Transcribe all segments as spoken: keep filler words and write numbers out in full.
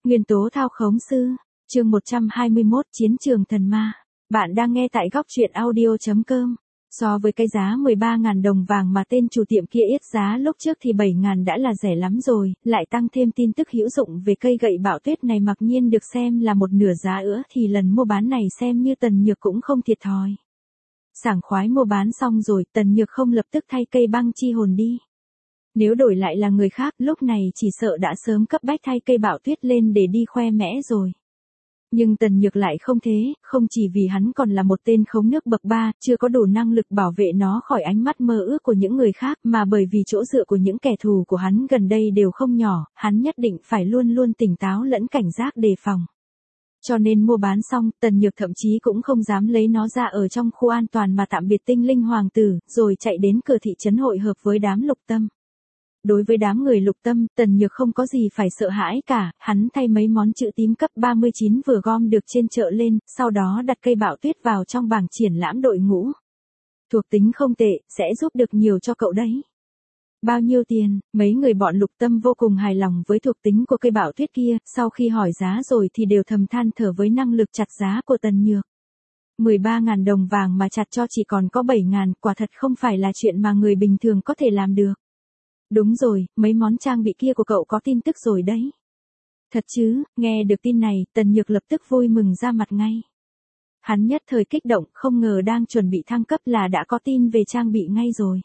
Nguyên tố thao khống sư, chương một trăm hai mươi mốt, chiến trường thần ma. Bạn đang nghe tại góc truyện audio chấm com. So với cái giá mười ba nghìn đồng vàng mà tên chủ tiệm kia yết giá lúc trước thì bảy nghìn đã là rẻ lắm rồi, lại tăng thêm tin tức hữu dụng về cây gậy bạo tuyết này mặc nhiên được xem là một nửa giá nữa thì lần mua bán này xem như Tần Nhược cũng không thiệt thòi. Sảng khoái mua bán xong rồi, Tần Nhược không lập tức thay cây băng chi hồn đi. Nếu đổi lại là người khác lúc này chỉ sợ đã sớm cấp bách thay cây bạo tuyết lên để đi khoe mẽ rồi. Nhưng Tần Nhược lại không thế, không chỉ vì hắn còn là một tên khống nước bậc ba, chưa có đủ năng lực bảo vệ nó khỏi ánh mắt mơ ước của những người khác, mà bởi vì chỗ dựa của những kẻ thù của hắn gần đây đều không nhỏ, hắn nhất định phải luôn luôn tỉnh táo lẫn cảnh giác đề phòng. Cho nên mua bán xong, Tần Nhược thậm chí cũng không dám lấy nó ra ở trong khu an toàn mà tạm biệt tinh linh hoàng tử, rồi chạy đến cửa thị trấn hội hợp với đám Lục Tâm. Đối với đám người Lục Tâm, Tần Nhược không có gì phải sợ hãi cả, hắn thay mấy món chữ tím cấp ba mươi chín vừa gom được trên chợ lên, sau đó đặt cây bạo tuyết vào trong bảng triển lãm đội ngũ. Thuộc tính không tệ, sẽ giúp được nhiều cho cậu đấy. Bao nhiêu tiền? Mấy người bọn Lục Tâm vô cùng hài lòng với thuộc tính của cây bạo tuyết kia, sau khi hỏi giá rồi thì đều thầm than thở với năng lực chặt giá của Tần Nhược. mười ba nghìn đồng vàng mà chặt cho chỉ còn có bảy nghìn, quả thật không phải là chuyện mà người bình thường có thể làm được. Đúng rồi, mấy món trang bị kia của cậu có tin tức rồi đấy. Thật chứ, nghe được tin này, Tần Nhược lập tức vui mừng ra mặt ngay. Hắn nhất thời kích động, không ngờ đang chuẩn bị thăng cấp là đã có tin về trang bị ngay rồi.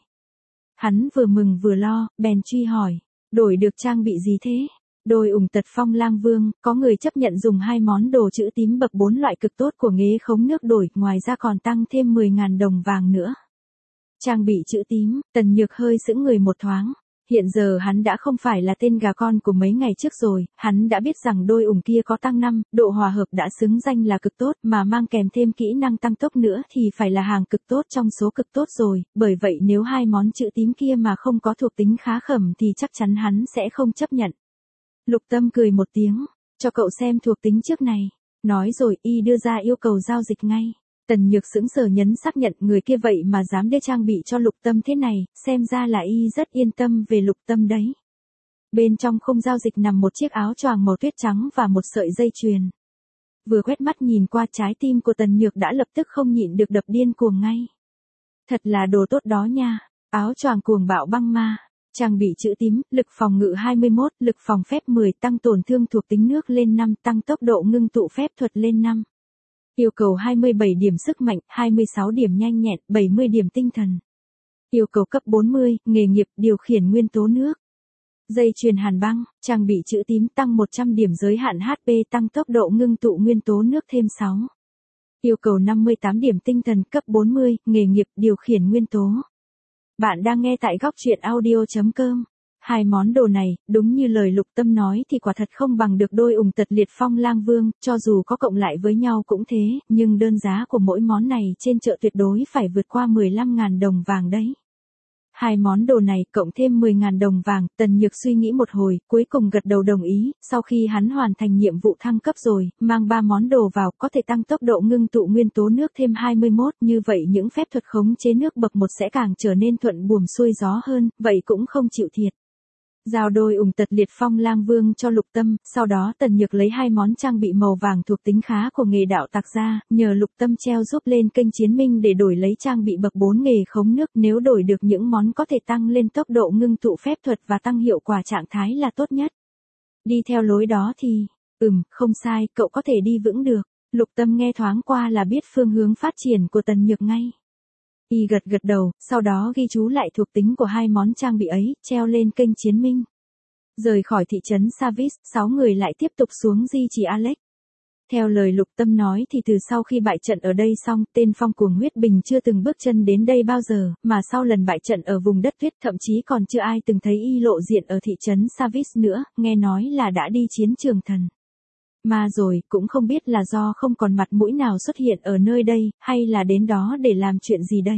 Hắn vừa mừng vừa lo, bèn truy hỏi, đổi được trang bị gì thế? Đôi ủng tật phong lang vương, có người chấp nhận dùng hai món đồ chữ tím bậc bốn loại cực tốt của nghế khống nước đổi, ngoài ra còn tăng thêm mười nghìn đồng vàng nữa. Trang bị chữ tím, Tần Nhược hơi sững người một thoáng. Hiện giờ hắn đã không phải là tên gà con của mấy ngày trước rồi, hắn đã biết rằng đôi ủng kia có tăng năm, độ hòa hợp đã xứng danh là cực tốt, mà mang kèm thêm kỹ năng tăng tốc nữa thì phải là hàng cực tốt trong số cực tốt rồi, bởi vậy nếu hai món chữ tím kia mà không có thuộc tính khá khẩm thì chắc chắn hắn sẽ không chấp nhận. Lục Tâm cười một tiếng, cho cậu xem thuộc tính trước này, nói rồi y đưa ra yêu cầu giao dịch ngay. Tần Nhược sững sờ nhấn xác nhận, người kia vậy mà dám đưa trang bị cho Lục Tâm thế này, xem ra là y rất yên tâm về Lục Tâm đấy. Bên trong khung giao dịch nằm một chiếc áo choàng màu tuyết trắng và một sợi dây chuyền. Vừa quét mắt nhìn qua, trái tim của Tần Nhược đã lập tức không nhịn được đập điên cuồng ngay. Thật là đồ tốt đó nha, áo choàng cuồng bạo băng ma, trang bị chữ tím, lực phòng ngự hai mươi mốt, lực phòng phép mười, tăng tổn thương thuộc tính nước lên năm, tăng tốc độ ngưng tụ phép thuật lên năm. Yêu cầu hai mươi bảy điểm sức mạnh, hai mươi sáu điểm nhanh nhẹn, bảy mươi điểm tinh thần. Yêu cầu cấp bốn mươi, nghề nghiệp, điều khiển nguyên tố nước. Dây chuyền hàn băng, trang bị chữ tím, tăng một trăm điểm giới hạn hát pê, tăng tốc độ ngưng tụ nguyên tố nước thêm sáu. Yêu cầu năm mươi tám điểm tinh thần, cấp bốn mươi, nghề nghiệp, điều khiển nguyên tố. Bạn đang nghe tại góc truyện audio chấm com. Hai món đồ này, đúng như lời Lục Tâm nói thì quả thật không bằng được đôi ủng tật liệt phong lang vương, cho dù có cộng lại với nhau cũng thế, nhưng đơn giá của mỗi món này trên chợ tuyệt đối phải vượt qua mười lăm nghìn đồng vàng đấy. Hai món đồ này cộng thêm mười nghìn đồng vàng, Tần Nhược suy nghĩ một hồi, cuối cùng gật đầu đồng ý, sau khi hắn hoàn thành nhiệm vụ thăng cấp rồi, mang ba món đồ vào có thể tăng tốc độ ngưng tụ nguyên tố nước thêm hai mươi mốt, như vậy những phép thuật khống chế nước bậc một sẽ càng trở nên thuận buồm xuôi gió hơn, vậy cũng không chịu thiệt. Giao đôi ủng tật liệt phong lang vương cho Lục Tâm, sau đó Tần Nhược lấy hai món trang bị màu vàng thuộc tính khá của nghề đạo tặc ra, nhờ Lục Tâm treo giúp lên kênh chiến minh để đổi lấy trang bị bậc bốn nghề khống nước, nếu đổi được những món có thể tăng lên tốc độ ngưng tụ phép thuật và tăng hiệu quả trạng thái là tốt nhất. Đi theo lối đó thì, ừm, không sai, cậu có thể đi vững được. Lục Tâm nghe thoáng qua là biết phương hướng phát triển của Tần Nhược ngay. Y gật gật đầu, sau đó ghi chú lại thuộc tính của hai món trang bị ấy, treo lên kênh chiến minh. Rời khỏi thị trấn Savis, sáu người lại tiếp tục xuống di chỉ Alex. Theo lời Lục Tâm nói thì từ sau khi bại trận ở đây xong, tên phong cuồng huyết bình chưa từng bước chân đến đây bao giờ, mà sau lần bại trận ở vùng đất tuyết thậm chí còn chưa ai từng thấy y lộ diện ở thị trấn Savis nữa, nghe nói là đã đi chiến trường thần ma rồi, cũng không biết là do không còn mặt mũi nào xuất hiện ở nơi đây, hay là đến đó để làm chuyện gì đấy.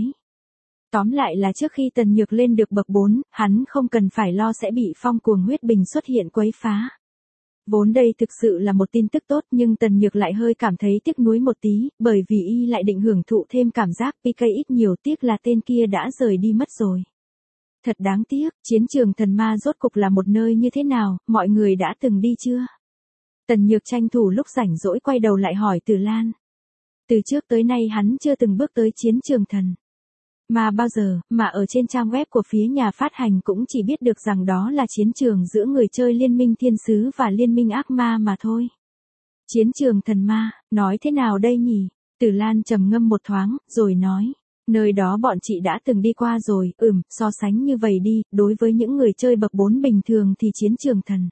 Tóm lại là trước khi Tần Nhược lên được bậc bốn, hắn không cần phải lo sẽ bị phong cuồng huyết bình xuất hiện quấy phá. Vốn đây thực sự là một tin tức tốt, nhưng Tần Nhược lại hơi cảm thấy tiếc nuối một tí, bởi vì y lại định hưởng thụ thêm cảm giác pê ca ít nhiều, tiếc là tên kia đã rời đi mất rồi. Thật đáng tiếc, chiến trường thần ma rốt cục là một nơi như thế nào, mọi người đã từng đi chưa? Tần Nhược tranh thủ lúc rảnh rỗi quay đầu lại hỏi Từ Lan. Từ trước tới nay hắn chưa từng bước tới chiến trường thần mà bao giờ, mà ở trên trang web của phía nhà phát hành cũng chỉ biết được rằng đó là chiến trường giữa người chơi Liên minh Thiên Sứ và Liên minh Ác Ma mà thôi. Chiến trường thần ma, nói thế nào đây nhỉ? Từ Lan trầm ngâm một thoáng, rồi nói. Nơi đó bọn chị đã từng đi qua rồi, ừm, so sánh như vậy đi, đối với những người chơi bậc bốn bình thường thì chiến trường thần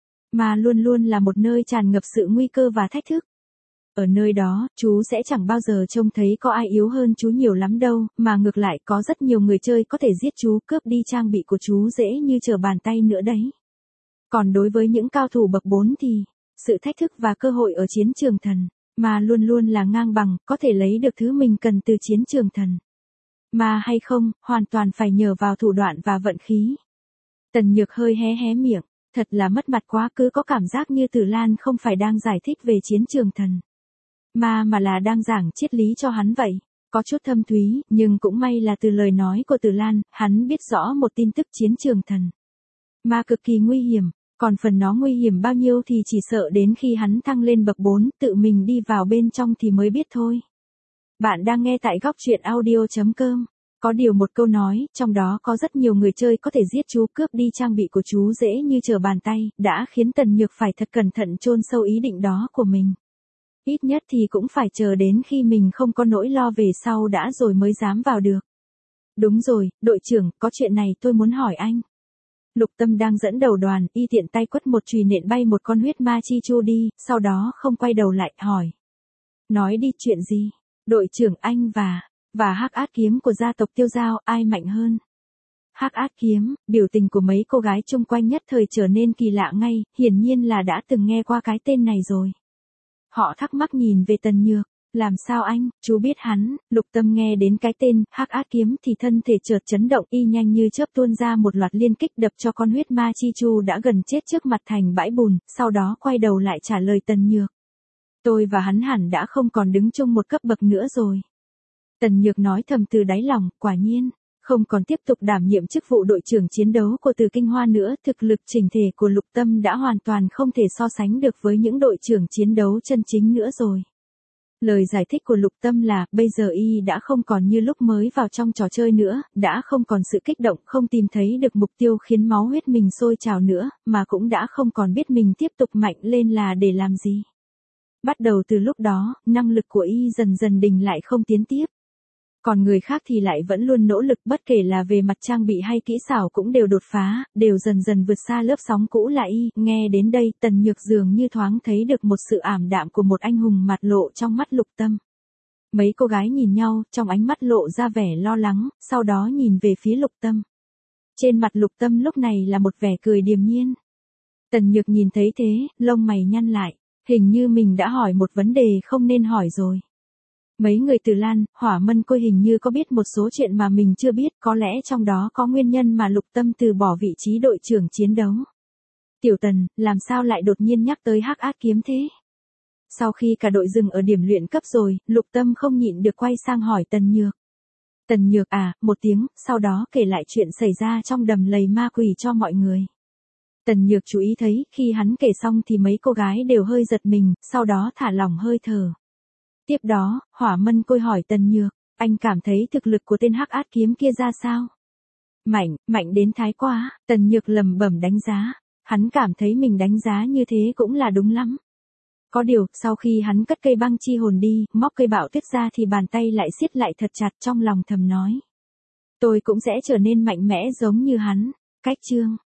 mà luôn luôn là một nơi tràn ngập sự nguy cơ và thách thức. Ở nơi đó, chú sẽ chẳng bao giờ trông thấy có ai yếu hơn chú nhiều lắm đâu, mà ngược lại có rất nhiều người chơi có thể giết chú, cướp đi trang bị của chú dễ như trở bàn tay nữa đấy. Còn đối với những cao thủ bậc bốn thì, sự thách thức và cơ hội ở chiến trường thần mà luôn luôn là ngang bằng, có thể lấy được thứ mình cần từ chiến trường thần mà hay không, hoàn toàn phải nhờ vào thủ đoạn và vận khí. Tần Nhược hơi hé hé miệng, thật là mất mặt quá, cứ có cảm giác như Từ Lan không phải đang giải thích về chiến trường thần mà mà là đang giảng triết lý cho hắn vậy. Có chút thâm thúy, nhưng cũng may là từ lời nói của Từ Lan, hắn biết rõ một tin tức chiến trường thần mà cực kỳ nguy hiểm, còn phần nó nguy hiểm bao nhiêu thì chỉ sợ đến khi hắn thăng lên bậc bốn, tự mình đi vào bên trong thì mới biết thôi. Bạn đang nghe tại góc truyện audio chấm com. Có điều một câu nói, trong đó có rất nhiều người chơi có thể giết chú, cướp đi trang bị của chú dễ như trở bàn tay, đã khiến Tần Nhược phải thật cẩn thận chôn sâu ý định đó của mình. Ít nhất thì cũng phải chờ đến khi mình không có nỗi lo về sau đã rồi mới dám vào được. Đúng rồi, đội trưởng, có chuyện này tôi muốn hỏi anh. Lục Tâm đang dẫn đầu đoàn, y tiện tay quất một chùy nện bay một con huyết ma chi chu đi, sau đó không quay đầu lại, hỏi. Nói đi, chuyện gì? Đội trưởng, anh và, và Hắc Át Kiếm của gia tộc Tiêu Giao, ai mạnh hơn? Hắc Át Kiếm, biểu tình của mấy cô gái chung quanh nhất thời trở nên kỳ lạ ngay, hiển nhiên là đã từng nghe qua cái tên này rồi. Họ thắc mắc nhìn về Tần Nhược, làm sao anh, chú biết hắn? Lục Tâm nghe đến cái tên Hắc Át Kiếm thì thân thể chợt chấn động, y nhanh như chớp tuôn ra một loạt liên kích đập cho con huyết ma chi chu đã gần chết trước mặt thành bãi bùn, sau đó quay đầu lại trả lời Tần Nhược. Tôi và hắn hẳn đã không còn đứng chung một cấp bậc nữa rồi. Tần Nhược nói thầm từ đáy lòng, quả nhiên, không còn tiếp tục đảm nhiệm chức vụ đội trưởng chiến đấu của Từ Kinh Hoa nữa, thực lực chỉnh thể của Lục Tâm đã hoàn toàn không thể so sánh được với những đội trưởng chiến đấu chân chính nữa rồi. Lời giải thích của Lục Tâm là, bây giờ y đã không còn như lúc mới vào trong trò chơi nữa, đã không còn sự kích động, không tìm thấy được mục tiêu khiến máu huyết mình sôi trào nữa, mà cũng đã không còn biết mình tiếp tục mạnh lên là để làm gì. Bắt đầu từ lúc đó, năng lực của y dần dần đình lại không tiến tiếp. Còn người khác thì lại vẫn luôn nỗ lực, bất kể là về mặt trang bị hay kỹ xảo cũng đều đột phá, đều dần dần vượt xa lớp sóng cũ là y. Nghe đến đây, Tần Nhược dường như thoáng thấy được một sự ảm đạm của một anh hùng mặt lộ trong mắt Lục Tâm. Mấy cô gái nhìn nhau, trong ánh mắt lộ ra vẻ lo lắng, sau đó nhìn về phía Lục Tâm. Trên mặt Lục Tâm lúc này là một vẻ cười điềm nhiên. Tần Nhược nhìn thấy thế, lông mày nhăn lại, hình như mình đã hỏi một vấn đề không nên hỏi rồi. Mấy người Từ Lan, Hỏa Mân Côi hình như có biết một số chuyện mà mình chưa biết, có lẽ trong đó có nguyên nhân mà Lục Tâm từ bỏ vị trí đội trưởng chiến đấu. Tiểu Tần, làm sao lại đột nhiên nhắc tới Hắc Át Kiếm thế? Sau khi cả đội dừng ở điểm luyện cấp rồi, Lục Tâm không nhịn được quay sang hỏi Tần Nhược. Tần Nhược à, một tiếng, sau đó kể lại chuyện xảy ra trong đầm lầy ma quỷ cho mọi người. Tần Nhược chú ý thấy, khi hắn kể xong thì mấy cô gái đều hơi giật mình, sau đó thả lỏng hơi thở. Tiếp đó, Hỏa Mân Côi hỏi Tần Nhược, anh cảm thấy thực lực của tên Hắc Át Kiếm kia ra sao? Mạnh, mạnh đến thái quá, Tần Nhược lẩm bẩm đánh giá, hắn cảm thấy mình đánh giá như thế cũng là đúng lắm. Có điều, sau khi hắn cất cây băng chi hồn đi, móc cây bạo tuyết ra thì bàn tay lại siết lại thật chặt, trong lòng thầm nói. Tôi cũng sẽ trở nên mạnh mẽ giống như hắn. Cách chương